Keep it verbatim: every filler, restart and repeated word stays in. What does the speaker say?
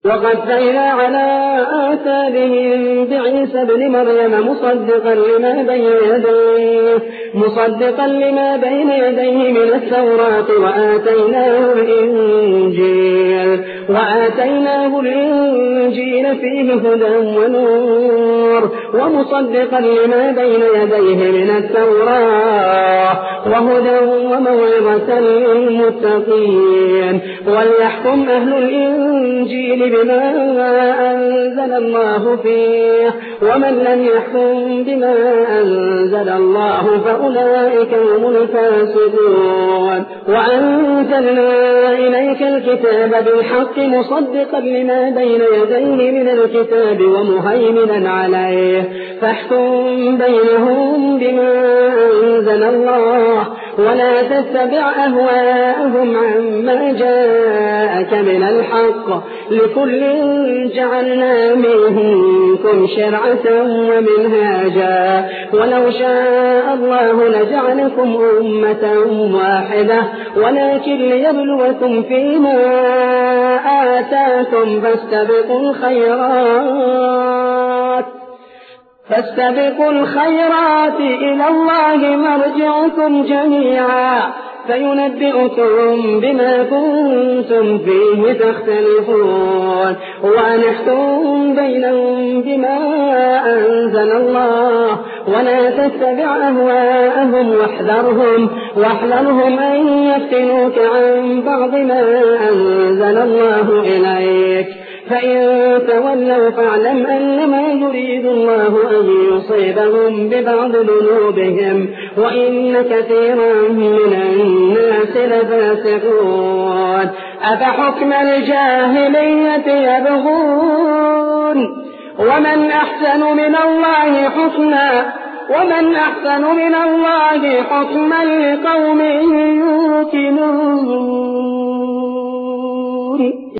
وقفينا على آثارهم بعيسى ابن مريم مصدقا لما بين يديه مصدقا لما بين يديه من التوراة وآتيناه الإنجيل وآتيناه الإنجيل فيه هدى ونور ومصدقا لما بين يديه من التوراة وهدى وموعظة للمتقين. وليحكم أهل الإنجيل بما أنزل الله فيه ومن لم يحكم بما أنزل الله فأولئك هم الفاسقون. وأنزلنا إليك الكتاب بالحق مصدقا لما بين يديه من الكتاب ومهيمنا عليه فاحكم بينهم بما أنزل الله ولا تتبع أهواءهم عما جاءك من الحق لكل جعلنا منكم شرعة ومنهاجا ولو شاء الله لجعلكم أمة واحدة ولكن ليبلوكم فيما آتاكم فاستبقوا الخيرات فاستبقوا الخيرات إلى الله مرجعكم جميعا فينبئكم بما كنتم فيه تختلفون. ونحكم بينهم بما أنزل الله ولا تتبع أهواءهم واحذرهم واحذرهم أن يفتنوك عن بعض ما أنزل الله إليك فإن تولوا فاعلم أنما يريد الله أن يصيبهم ببعض ذنوبهم وإن كثيرا من الناس لفاسقون. أفحكم الجاهلية يبغون ومن أحسن من الله حكما ومن أحسن من الله حكما لقوم يوقنون.